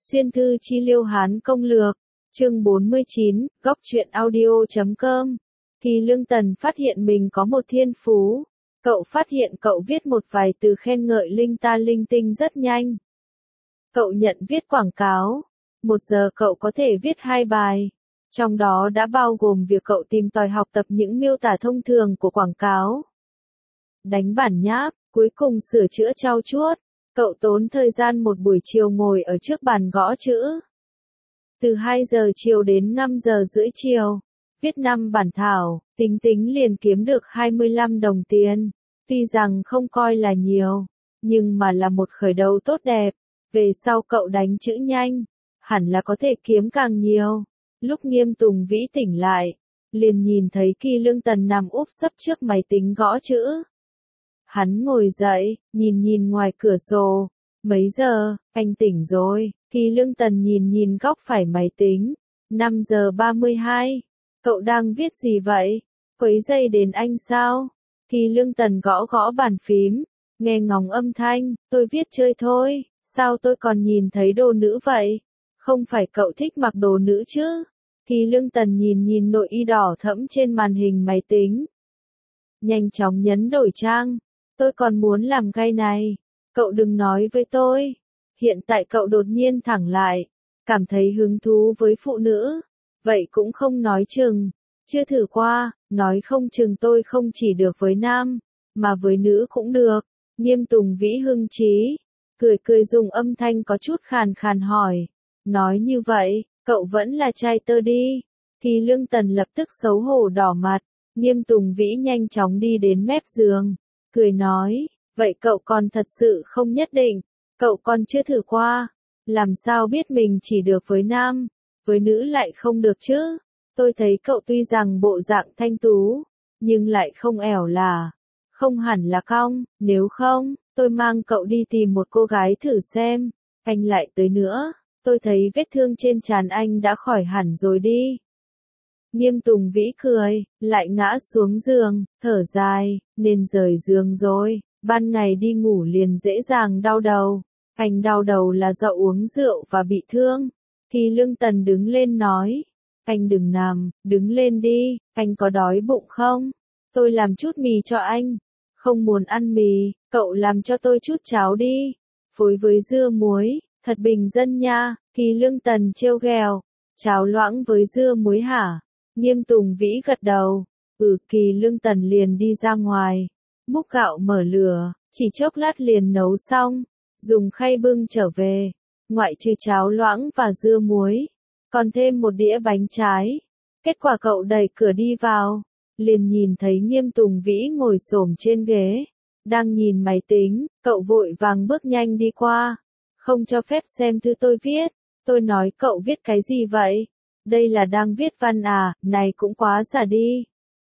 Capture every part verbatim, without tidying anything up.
Xuyên thư chi liêu Hán công lược, chương bốn mươi chín, góc truyện audio.com. Kỳ Lương Tần phát hiện mình có một thiên phú. Cậu phát hiện cậu viết một vài từ khen ngợi linh ta linh tinh rất nhanh. Cậu nhận viết quảng cáo. Một giờ cậu có thể viết hai bài. Trong đó đã bao gồm việc cậu tìm tòi học tập những miêu tả thông thường của quảng cáo. Đánh bản nháp, cuối cùng sửa chữa trau chuốt. Cậu tốn thời gian một buổi chiều ngồi ở trước bàn gõ chữ. Từ hai giờ chiều đến năm giờ rưỡi chiều, viết năm bản thảo, tính tính liền kiếm được hai mươi lăm đồng tiền. Tuy rằng không coi là nhiều, nhưng mà là một khởi đầu tốt đẹp. Về sau cậu đánh chữ nhanh, hẳn là có thể kiếm càng nhiều. Lúc Nghiêm Tùng Vĩ tỉnh lại, liền nhìn thấy Kỳ Lương Tần nằm úp sấp trước máy tính gõ chữ. Hắn ngồi dậy, nhìn nhìn ngoài cửa sổ. Mấy giờ, anh tỉnh rồi. Kỳ Lương Tần nhìn nhìn góc phải máy tính. năm giờ ba mươi hai. Cậu đang viết gì vậy? Quấy rầy đến anh sao? Kỳ Lương Tần gõ gõ bàn phím. Nghe ngóng âm thanh, tôi viết chơi thôi. Sao tôi còn nhìn thấy đồ nữ vậy? Không phải cậu thích mặc đồ nữ chứ? Kỳ Lương Tần nhìn nhìn nội y đỏ thẫm trên màn hình máy tính. Nhanh chóng nhấn đổi trang. Tôi còn muốn làm cái này. Cậu đừng nói với tôi. Hiện tại cậu đột nhiên thẳng lại. Cảm thấy hứng thú với phụ nữ. Vậy cũng không nói chừng. Chưa thử qua, nói không chừng tôi không chỉ được với nam, mà với nữ cũng được. Nghiêm Tùng Vĩ hưng trí. Cười cười dùng âm thanh có chút khàn khàn hỏi. Nói như vậy, cậu vẫn là trai tơ đi. Kỳ Lương Tần lập tức xấu hổ đỏ mặt. Nghiêm Tùng Vĩ nhanh chóng đi đến mép giường. Cười nói, vậy cậu còn thật sự không nhất định, cậu còn chưa thử qua, làm sao biết mình chỉ được với nam, với nữ lại không được chứ? Tôi thấy cậu tuy rằng bộ dạng thanh tú, nhưng lại không ẻo là, không hẳn là cong, nếu không, tôi mang cậu đi tìm một cô gái thử xem, anh lại tới nữa, tôi thấy vết thương trên trán anh đã khỏi hẳn rồi đi. Nghiêm Tùng Vĩ cười, lại ngã xuống giường, thở dài, nên rời giường rồi, ban ngày đi ngủ liền dễ dàng đau đầu. Anh đau đầu là do uống rượu và bị thương. Kỳ Lương Tần đứng lên nói, anh đừng nằm, đứng lên đi, anh có đói bụng không? Tôi làm chút mì cho anh. Không muốn ăn mì, cậu làm cho tôi chút cháo đi. Phối với dưa muối, thật bình dân nha. Kỳ Lương Tần trêu ghẹo, cháo loãng với dưa muối hả? Nghiêm Tùng Vĩ gật đầu, ừ. Kỳ Lương Tần liền đi ra ngoài, múc gạo mở lửa, chỉ chốc lát liền nấu xong, dùng khay bưng trở về, ngoại trừ cháo loãng và dưa muối, còn thêm một đĩa bánh trái. Kết quả cậu đẩy cửa đi vào, liền nhìn thấy Nghiêm Tùng Vĩ ngồi xổm trên ghế, đang nhìn máy tính, cậu vội vàng bước nhanh đi qua, không cho phép xem thư tôi viết, tôi nói cậu viết cái gì vậy? Đây là đang viết văn à, này cũng quá giả đi.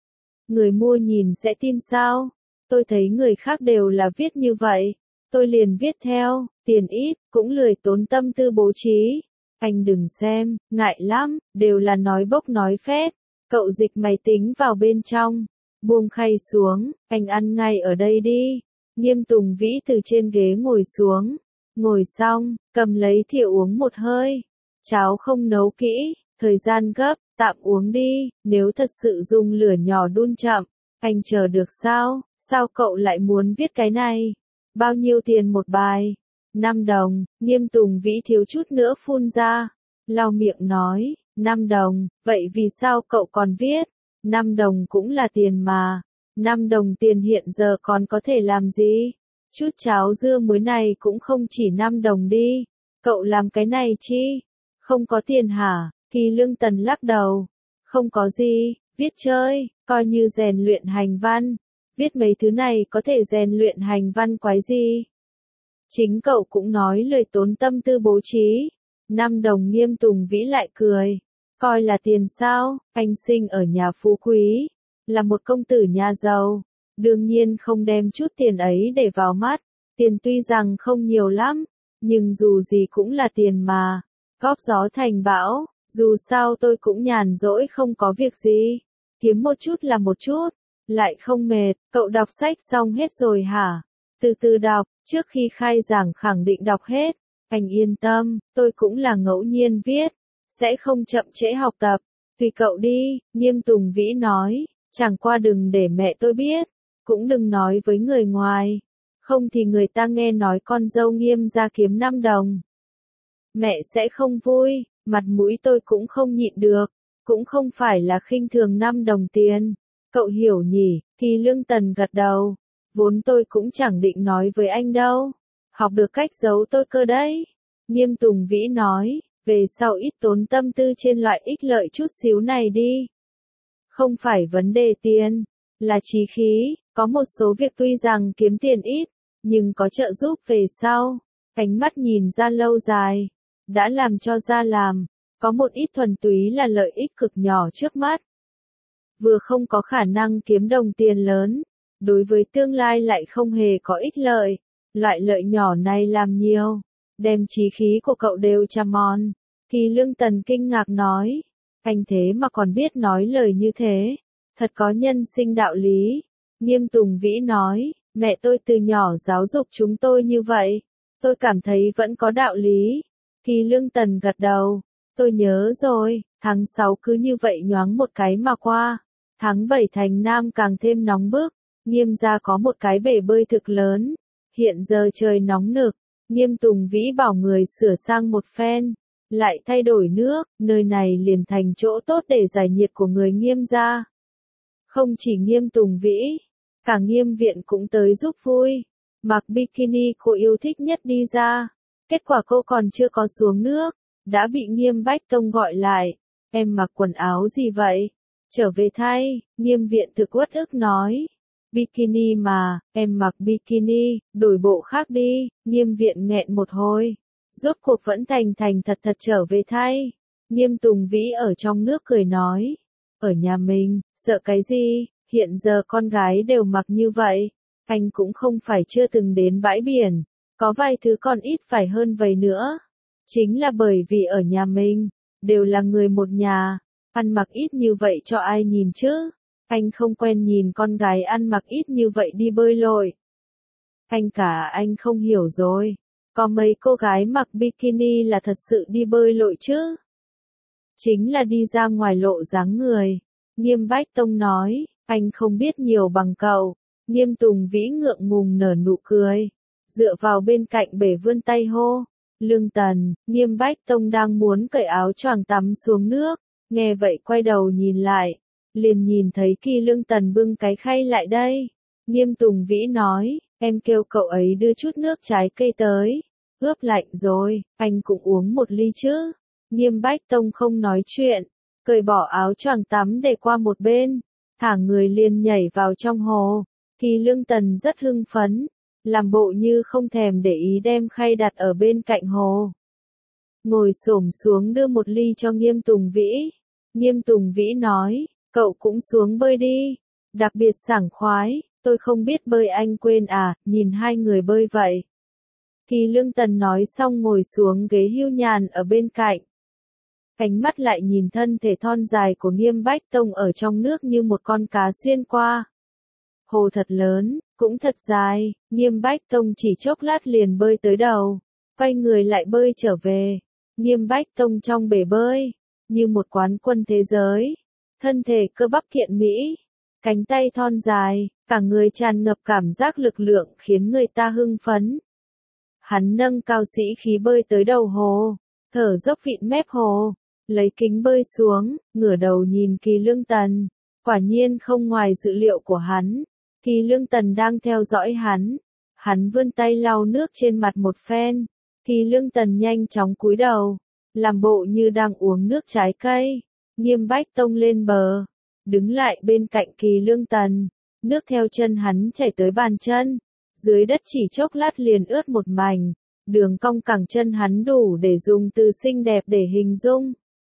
Người mua nhìn sẽ tin sao? Tôi thấy người khác đều là viết như vậy. Tôi liền viết theo, tiền ít, cũng lười tốn tâm tư bố trí. Anh đừng xem, ngại lắm, đều là nói bốc nói phét. Cậu dịch máy tính vào bên trong, buông khay xuống, anh ăn ngay ở đây đi. Nghiêm Tùng Vĩ từ trên ghế ngồi xuống. Ngồi xong, cầm lấy thìa uống một hơi. Cháo không nấu kỹ. Thời gian gấp, tạm uống đi, nếu thật sự dùng lửa nhỏ đun chậm, anh chờ được sao? Sao cậu lại muốn viết cái này? Bao nhiêu tiền một bài? năm đồng, Nghiêm Tùng Vĩ thiếu chút nữa phun ra, lau miệng nói, năm đồng, vậy vì sao cậu còn viết? năm đồng cũng là tiền mà, năm đồng tiền hiện giờ còn có thể làm gì? Chút cháo dưa muối này cũng không chỉ năm đồng đi, cậu làm cái này chi? Không có tiền hả? Kỳ Lương Tần lắc đầu, không có gì, viết chơi, coi như rèn luyện hành văn, viết mấy thứ này có thể rèn luyện hành văn quái gì. Chính cậu cũng nói lời tốn tâm tư bố trí, năm đồng. Nghiêm Tùng Vĩ lại cười, coi là tiền sao, anh sinh ở nhà phú quý, là một công tử nhà giàu, đương nhiên không đem chút tiền ấy để vào mắt, tiền tuy rằng không nhiều lắm, nhưng dù gì cũng là tiền mà, góp gió thành bão. Dù sao tôi cũng nhàn rỗi không có việc gì, kiếm một chút là một chút, lại không mệt. Cậu đọc sách xong hết rồi hả? Từ từ đọc, trước khi khai giảng khẳng định đọc hết. Anh yên tâm, tôi cũng là ngẫu nhiên viết, sẽ không chậm trễ học tập. Tùy cậu đi, Nghiêm Tùng Vĩ nói, chẳng qua đừng để mẹ tôi biết, cũng đừng nói với người ngoài, không thì người ta nghe nói con dâu Nghiêm gia kiếm năm đồng. Mẹ sẽ không vui, mặt mũi tôi cũng không nhịn được, cũng không phải là khinh thường năm đồng tiền. Cậu hiểu nhỉ, thì Lương Tần gật đầu, vốn tôi cũng chẳng định nói với anh đâu, học được cách giấu tôi cơ đấy. Nghiêm Tùng Vĩ nói, về sau ít tốn tâm tư trên loại ích lợi chút xíu này đi. Không phải vấn đề tiền, là chí khí, có một số việc tuy rằng kiếm tiền ít, nhưng có trợ giúp về sau. Ánh mắt nhìn ra lâu dài, đã làm cho ra làm, có một ít thuần túy là lợi ích cực nhỏ trước mắt. Vừa không có khả năng kiếm đồng tiền lớn, đối với tương lai lại không hề có ích lợi. Loại lợi nhỏ này làm nhiều, đem chí khí của cậu đều tra mòn. Thì Lương Tần kinh ngạc nói, anh thế mà còn biết nói lời như thế, thật có nhân sinh đạo lý. Nghiêm Tùng Vĩ nói, mẹ tôi từ nhỏ giáo dục chúng tôi như vậy, tôi cảm thấy vẫn có đạo lý. Thì Lương Tần gật đầu, tôi nhớ rồi, tháng sáu cứ như vậy nhoáng một cái mà qua, tháng bảy thành Nam càng thêm nóng bức, Nghiêm gia có một cái bể bơi thực lớn, hiện giờ trời nóng nực, Nghiêm Tùng Vĩ bảo người sửa sang một phen, lại thay đổi nước, nơi này liền thành chỗ tốt để giải nhiệt của người Nghiêm gia. Không chỉ Nghiêm Tùng Vĩ, cả Nghiêm viện cũng tới giúp vui, mặc bikini cô yêu thích nhất đi ra, kết quả cô còn chưa có xuống nước, đã bị Nghiêm Bách Tông gọi lại, em mặc quần áo gì vậy? Trở về thay, Nghiêm viện thực uất ức nói. Bikini mà, em mặc bikini, đổi bộ khác đi. Nghiêm viện nghẹn một hồi, rốt cuộc vẫn thành thành thật thật trở về thay. Nghiêm Tùng Vĩ ở trong nước cười nói, ở nhà mình, sợ cái gì, hiện giờ con gái đều mặc như vậy, anh cũng không phải chưa từng đến bãi biển, có vài thứ còn ít phải hơn vậy nữa. Chính là bởi vì ở nhà mình, đều là người một nhà, ăn mặc ít như vậy cho ai nhìn chứ? Anh không quen nhìn con gái ăn mặc ít như vậy đi bơi lội. Anh cả anh không hiểu rồi, có mấy cô gái mặc bikini là thật sự đi bơi lội chứ? Chính là đi ra ngoài lộ dáng người. Nghiêm Bách Tông nói, anh không biết nhiều bằng cậu. Nghiêm Tùng Vĩ ngượng ngùng nở nụ cười, dựa vào bên cạnh bể vươn tay hô. Lương Tần, Nghiêm Bách Tông đang muốn cởi áo choàng tắm xuống nước, nghe vậy quay đầu nhìn lại, liền nhìn thấy Kỳ Lương Tần bưng cái khay lại đây. Nghiêm Tùng Vĩ nói, em kêu cậu ấy đưa chút nước trái cây tới, ướp lạnh rồi, anh cũng uống một ly chứ. Nghiêm Bách Tông không nói chuyện, cởi bỏ áo choàng tắm để qua một bên, thả người liền nhảy vào trong hồ. Kỳ Lương Tần rất hưng phấn, làm bộ như không thèm để ý đem khay đặt ở bên cạnh hồ. Ngồi xổm xuống đưa một ly cho Nghiêm Tùng Vĩ. Nghiêm Tùng Vĩ nói, cậu cũng xuống bơi đi, đặc biệt sảng khoái, tôi không biết bơi anh quên à, nhìn hai người bơi vậy. Kỳ Lương Tần nói xong ngồi xuống ghế hưu nhàn ở bên cạnh. Ánh mắt lại nhìn thân thể thon dài của Nghiêm Bách Tông ở trong nước như một con cá xuyên qua. Hồ thật lớn, cũng thật dài, Nghiêm Bách Tông chỉ chốc lát liền bơi tới đầu, quay người lại bơi trở về. Nghiêm Bách Tông trong bể bơi, như một quán quân thế giới, thân thể cơ bắp kiện mỹ, cánh tay thon dài, cả người tràn ngập cảm giác lực lượng khiến người ta hưng phấn. Hắn nâng cao sĩ khí bơi tới đầu hồ, thở dốc vịn mép hồ, lấy kính bơi xuống, ngửa đầu nhìn Kỳ Lương Tần, quả nhiên không ngoài dự liệu của hắn. Kỳ Lương Tần đang theo dõi hắn, hắn vươn tay lau nước trên mặt một phen, Kỳ Lương Tần nhanh chóng cúi đầu, làm bộ như đang uống nước trái cây. Nghiêm Bách Tông lên bờ, đứng lại bên cạnh Kỳ Lương Tần, nước theo chân hắn chảy tới bàn chân, dưới đất chỉ chốc lát liền ướt một mảnh, đường cong cẳng chân hắn đủ để dùng từ xinh đẹp để hình dung.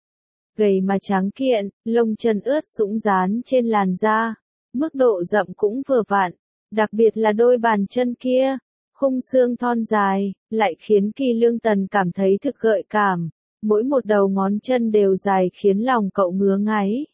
Gầy mà trắng kiện, lông chân ướt sũng dán trên làn da, mức độ rậm cũng vừa vặn, đặc biệt là đôi bàn chân kia, khung xương thon dài, lại khiến Kỳ Lương Tần cảm thấy thực gợi cảm, mỗi một đầu ngón chân đều dài khiến lòng cậu ngứa ngáy.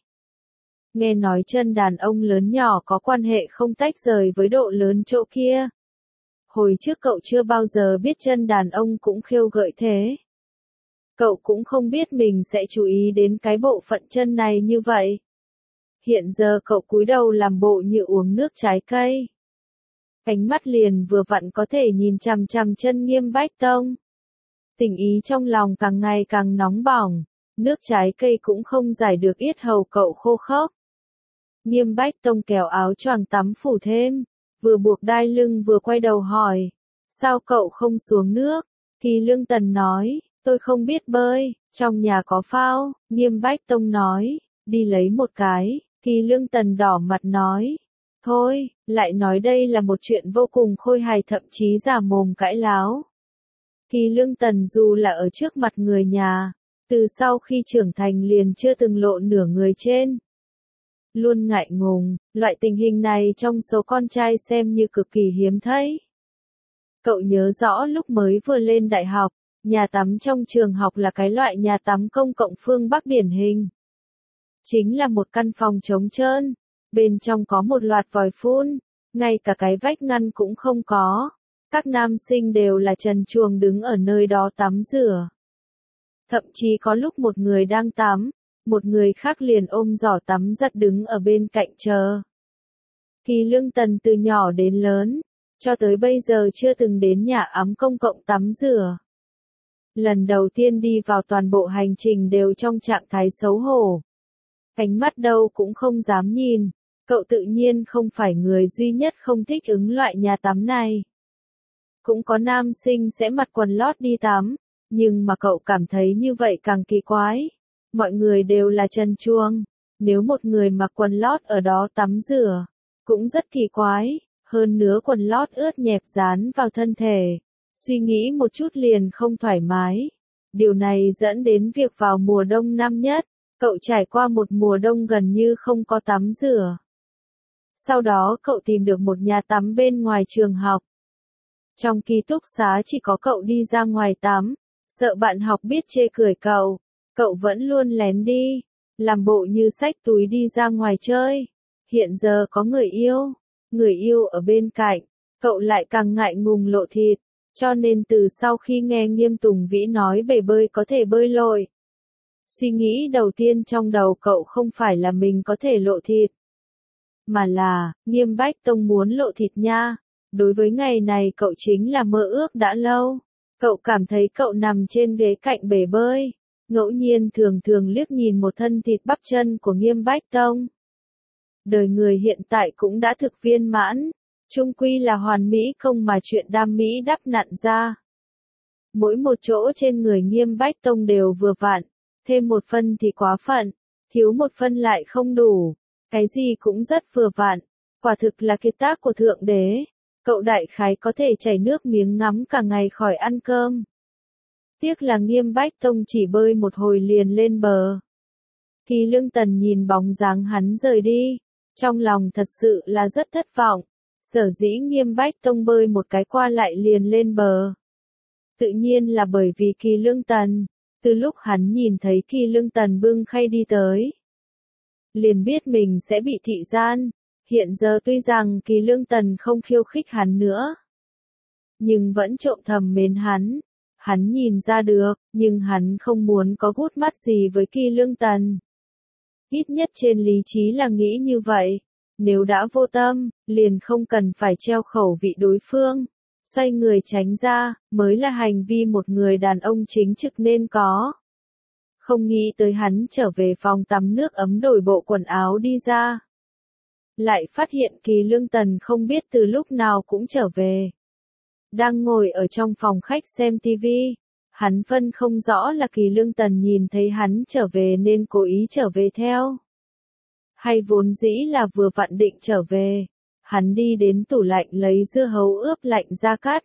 Nghe nói chân đàn ông lớn nhỏ có quan hệ không tách rời với độ lớn chỗ kia. Hồi trước cậu chưa bao giờ biết chân đàn ông cũng khêu gợi thế. Cậu cũng không biết mình sẽ chú ý đến cái bộ phận chân này như vậy. Hiện giờ cậu cúi đầu làm bộ như uống nước trái cây. Ánh mắt liền vừa vặn có thể nhìn chằm chằm chân Nghiêm Bách Tông. Tình ý trong lòng càng ngày càng nóng bỏng, nước trái cây cũng không giải được yết hầu cậu khô khốc. Nghiêm Bách Tông kéo áo choàng tắm phủ thêm, vừa buộc đai lưng vừa quay đầu hỏi, sao cậu không xuống nước? Kỳ Lương Tần nói, tôi không biết bơi, trong nhà có phao. Nghiêm Bách Tông nói, đi lấy một cái. Kỳ Lương Tần đỏ mặt nói, thôi, lại nói đây là một chuyện vô cùng khôi hài, thậm chí giả mồm cãi láo. Kỳ Lương Tần dù là ở trước mặt người nhà, từ sau khi trưởng thành liền chưa từng lộ nửa người trên. Luôn ngại ngùng, loại tình hình này trong số con trai xem như cực kỳ hiếm thấy. Cậu nhớ rõ lúc mới vừa lên đại học, nhà tắm trong trường học là cái loại nhà tắm công cộng phương Bắc điển hình. Chính là một căn phòng trống trơn, bên trong có một loạt vòi phun, ngay cả cái vách ngăn cũng không có. Các nam sinh đều là trần truồng đứng ở nơi đó tắm rửa. Thậm chí có lúc một người đang tắm, một người khác liền ôm giỏ tắm giặt đứng ở bên cạnh chờ. Kỳ Lương Tần từ nhỏ đến lớn, cho tới bây giờ chưa từng đến nhà ấm công cộng tắm rửa. Lần đầu tiên đi vào toàn bộ hành trình đều trong trạng thái xấu hổ. Ánh mắt đâu cũng không dám nhìn, cậu tự nhiên không phải người duy nhất không thích ứng loại nhà tắm này. Cũng có nam sinh sẽ mặc quần lót đi tắm, nhưng mà cậu cảm thấy như vậy càng kỳ quái. Mọi người đều là trần truồng, nếu một người mặc quần lót ở đó tắm rửa, cũng rất kỳ quái, hơn nữa quần lót ướt nhẹp dán vào thân thể. Suy nghĩ một chút liền không thoải mái. Điều này dẫn đến việc vào mùa đông năm nhất, cậu trải qua một mùa đông gần như không có tắm rửa. Sau đó cậu tìm được một nhà tắm bên ngoài trường học. Trong ký túc xá chỉ có cậu đi ra ngoài tắm, sợ bạn học biết chê cười cậu, cậu vẫn luôn lén đi, làm bộ như xách túi đi ra ngoài chơi. Hiện giờ có người yêu, người yêu ở bên cạnh, cậu lại càng ngại ngùng lộ thịt, cho nên từ sau khi nghe Nghiêm Tùng Vĩ nói bể bơi có thể bơi lội, suy nghĩ đầu tiên trong đầu cậu không phải là mình có thể lộ thịt, mà là, Nghiêm Bách Tông muốn lộ thịt nha. Đối với ngày này cậu chính là mơ ước đã lâu. Cậu cảm thấy cậu nằm trên ghế cạnh bể bơi, ngẫu nhiên thường thường liếc nhìn một thân thịt bắp chân của Nghiêm Bách Tông. Đời người hiện tại cũng đã thực viên mãn, chung quy là hoàn mỹ không mà chuyện đam mỹ đắp nặn ra. Mỗi một chỗ trên người Nghiêm Bách Tông đều vừa vặn, thêm một phân thì quá phận, thiếu một phân lại không đủ, cái gì cũng rất vừa vặn, quả thực là kiệt tác của Thượng Đế. Cậu đại khái có thể chảy nước miếng ngắm cả ngày khỏi ăn cơm. Tiếc là Nghiêm Bách Tông chỉ bơi một hồi liền lên bờ. Kỳ Lương Tần nhìn bóng dáng hắn rời đi, trong lòng thật sự là rất thất vọng. Sở dĩ Nghiêm Bách Tông bơi một cái qua lại liền lên bờ, tự nhiên là bởi vì Kỳ Lương Tần. Từ lúc hắn nhìn thấy Kỳ Lương Tần bưng khay đi tới, liền biết mình sẽ bị thị gian. Hiện giờ tuy rằng Kỳ Lương Tần không khiêu khích hắn nữa, nhưng vẫn trộm thầm mến hắn. Hắn nhìn ra được, nhưng hắn không muốn có gút mắt gì với Kỳ Lương Tần. Ít nhất trên lý trí là nghĩ như vậy. Nếu đã vô tâm, liền không cần phải treo khẩu vị đối phương. Xoay người tránh ra, mới là hành vi một người đàn ông chính trực nên có. Không nghĩ tới hắn trở về phòng tắm nước ấm đổi bộ quần áo đi ra. Lại phát hiện Kỳ Lương Tần không biết từ lúc nào cũng trở về. Đang ngồi ở trong phòng khách xem tivi, hắn phân không rõ là Kỳ Lương Tần nhìn thấy hắn trở về nên cố ý trở về theo. Hay vốn dĩ là vừa vặn định trở về, hắn đi đến tủ lạnh lấy dưa hấu ướp lạnh ra cắt.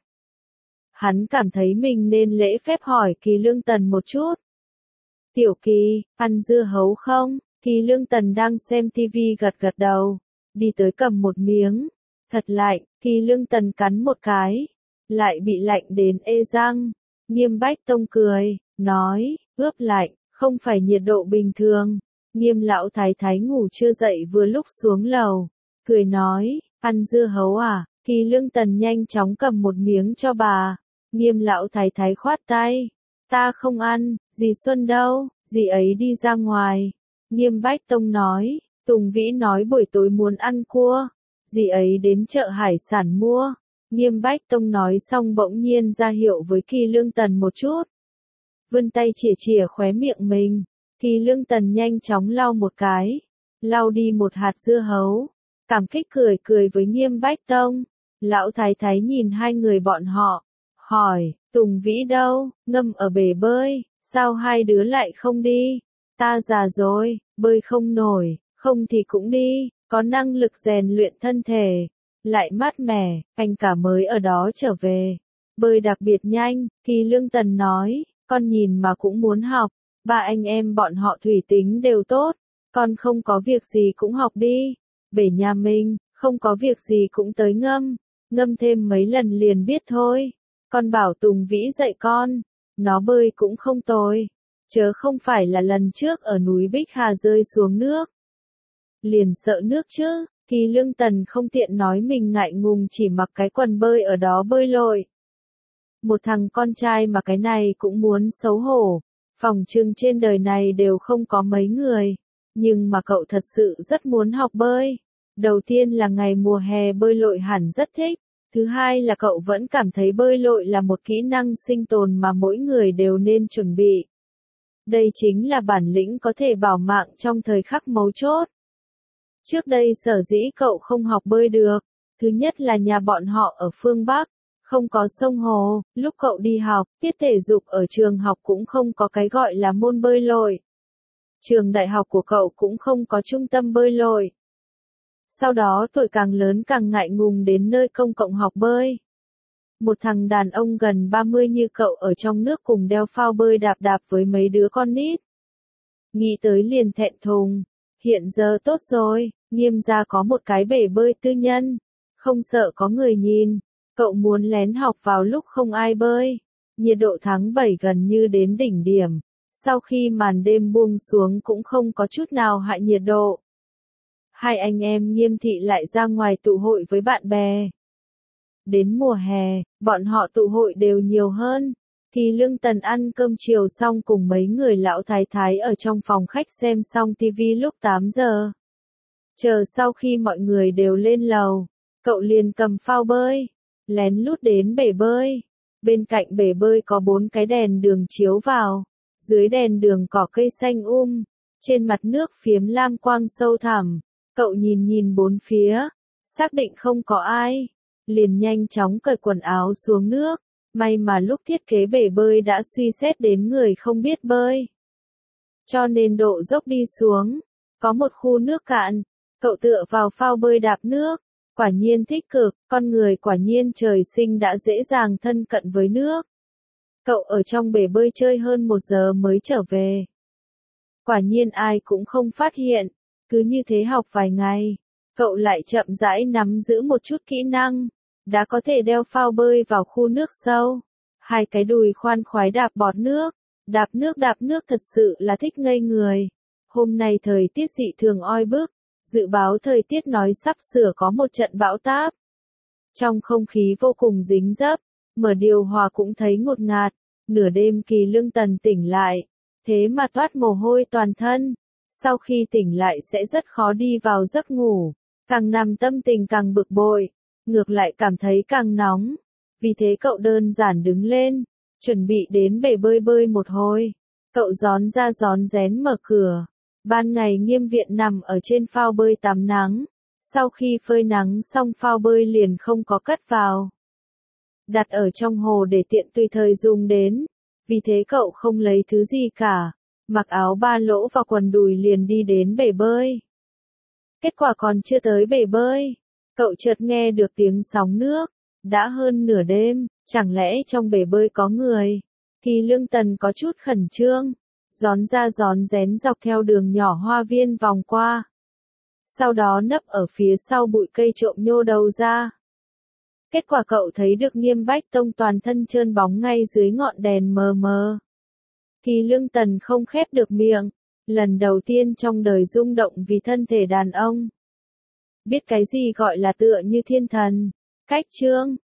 Hắn cảm thấy mình nên lễ phép hỏi Kỳ Lương Tần một chút. Tiểu Kỳ, ăn dưa hấu không? Kỳ Lương Tần đang xem tivi gật gật đầu. Đi tới cầm một miếng, thật lạnh. Kỳ Lương Tần cắn một cái, lại bị lạnh đến ê răng. Nghiêm Bách Tông cười, nói, ướp lạnh, không phải nhiệt độ bình thường. Nghiêm lão thái thái ngủ chưa dậy vừa lúc xuống lầu, cười nói, ăn dưa hấu à? Thì Lương Tần nhanh chóng cầm một miếng cho bà. Nghiêm lão thái thái khoát tay. Ta không ăn, dì Xuân đâu, dì ấy đi ra ngoài. Nghiêm Bách Tông nói, Tùng Vĩ nói buổi tối muốn ăn cua. Dì ấy đến chợ hải sản mua. Nghiêm Bách Tông nói xong bỗng nhiên ra hiệu với Kỳ Lương Tần một chút. Vươn tay chìa chìa khóe miệng mình. Kỳ Lương Tần nhanh chóng lau một cái. Lau đi một hạt dưa hấu. Cảm kích cười cười với Nghiêm Bách Tông. Lão thái thái nhìn hai người bọn họ. Hỏi, Tùng Vĩ đâu, Ngâm ở bể bơi, sao hai đứa lại không đi? Ta già rồi, bơi không nổi, không thì cũng đi, có năng lực rèn luyện thân thể. Lại mát mẻ, anh cả mới ở đó trở về. Bơi đặc biệt nhanh, Kỳ Lương Tần nói, con nhìn mà cũng muốn học. Ba anh em bọn họ thủy tính đều tốt, con không có việc gì cũng học đi. Bể nhà mình, không có việc gì cũng tới ngâm, ngâm thêm mấy lần liền biết thôi. Con bảo Tùng Vĩ dạy con, nó bơi cũng không tồi, chớ không phải là lần trước ở núi Bích Hà rơi xuống nước. Liền sợ nước chứ, Kỳ Lương Tần không tiện nói mình ngại ngùng chỉ mặc cái quần bơi ở đó bơi lội. Một thằng con trai mà cái này cũng muốn xấu hổ, phòng trừng trên đời này đều không có mấy người, nhưng mà cậu thật sự rất muốn học bơi. Đầu tiên là ngày mùa hè bơi lội hẳn rất thích. Thứ hai là cậu vẫn cảm thấy bơi lội là một kỹ năng sinh tồn mà mỗi người đều nên chuẩn bị. Đây chính là bản lĩnh có thể bảo mạng trong thời khắc mấu chốt. Trước đây sở dĩ cậu không học bơi được, thứ nhất là nhà bọn họ ở phương Bắc, không có sông hồ, lúc cậu đi học, tiết thể dục ở trường học cũng không có cái gọi là môn bơi lội. Trường đại học của cậu cũng không có trung tâm bơi lội. Sau đó tuổi càng lớn càng ngại ngùng đến nơi công cộng học bơi. Một thằng đàn ông gần ba mươi như cậu ở trong nước cùng đeo phao bơi đạp đạp với mấy đứa con nít. Nghĩ tới liền thẹn thùng. Hiện giờ tốt rồi, Nghiêm gia có một cái bể bơi tư nhân. Không sợ có người nhìn. Cậu muốn lén học vào lúc không ai bơi. Nhiệt độ tháng bảy gần như đến đỉnh điểm. Sau khi màn đêm buông xuống cũng không có chút nào hại nhiệt độ. Hai anh em Nghiêm thị lại ra ngoài tụ hội với bạn bè. Đến mùa hè, bọn họ tụ hội đều nhiều hơn. Thì Lương Tần ăn cơm chiều xong cùng mấy người lão thái thái ở trong phòng khách xem xong tivi lúc tám giờ. Chờ sau khi mọi người đều lên lầu, cậu liền cầm phao bơi, lén lút đến bể bơi. Bên cạnh bể bơi có bốn cái đèn đường chiếu vào. Dưới đèn đường cỏ cây xanh um. Trên mặt nước phiếm lam quang sâu thẳm. Cậu nhìn nhìn bốn phía, xác định không có ai, liền nhanh chóng cởi quần áo xuống nước. May mà lúc thiết kế bể bơi đã suy xét đến người không biết bơi, cho nên độ dốc đi xuống, có một khu nước cạn. Cậu tựa vào phao bơi đạp nước, quả nhiên thích cực, con người quả nhiên trời sinh đã dễ dàng thân cận với nước. Cậu ở trong bể bơi chơi hơn một giờ mới trở về. Quả nhiên ai cũng không phát hiện. Cứ như thế học vài ngày, cậu lại chậm rãi nắm giữ một chút kỹ năng, đã có thể đeo phao bơi vào khu nước sâu. Hai cái đùi khoan khoái đạp bọt nước, đạp nước đạp nước thật sự là thích ngây người. Hôm nay thời tiết dị thường oi bức, dự báo thời tiết nói sắp sửa có một trận bão táp. Trong không khí vô cùng dính dấp, mở điều hòa cũng thấy ngột ngạt. Nửa đêm Kỳ Lương Tần tỉnh lại, thế mà toát mồ hôi toàn thân. Sau khi tỉnh lại sẽ rất khó đi vào giấc ngủ, càng nằm tâm tình càng bực bội, ngược lại cảm thấy càng nóng. Vì thế cậu đơn giản đứng lên, chuẩn bị đến bể bơi bơi một hồi. Cậu rón ra rón rén mở cửa. Ban ngày Nghiêm viện nằm ở trên phao bơi tắm nắng. Sau khi phơi nắng xong phao bơi liền không có cất vào, đặt ở trong hồ để tiện tùy thời dùng đến. Vì thế cậu không lấy thứ gì cả, mặc áo ba lỗ và quần đùi liền đi đến bể bơi. Kết quả còn chưa tới bể bơi, cậu chợt nghe được tiếng sóng nước. Đã hơn nửa đêm, chẳng lẽ trong bể bơi có người? Thì Lương Tần có chút khẩn trương, rón ra rón rén dọc theo đường nhỏ hoa viên vòng qua. Sau đó nấp ở phía sau bụi cây trộm nhô đầu ra. Kết quả cậu thấy được Nghiêm Bách Tông toàn thân trơn bóng ngay dưới ngọn đèn mờ mờ. Thì Lương Tần không khép được miệng, lần đầu tiên trong đời rung động vì thân thể đàn ông. Biết cái gì gọi là tựa như thiên thần, Cách chương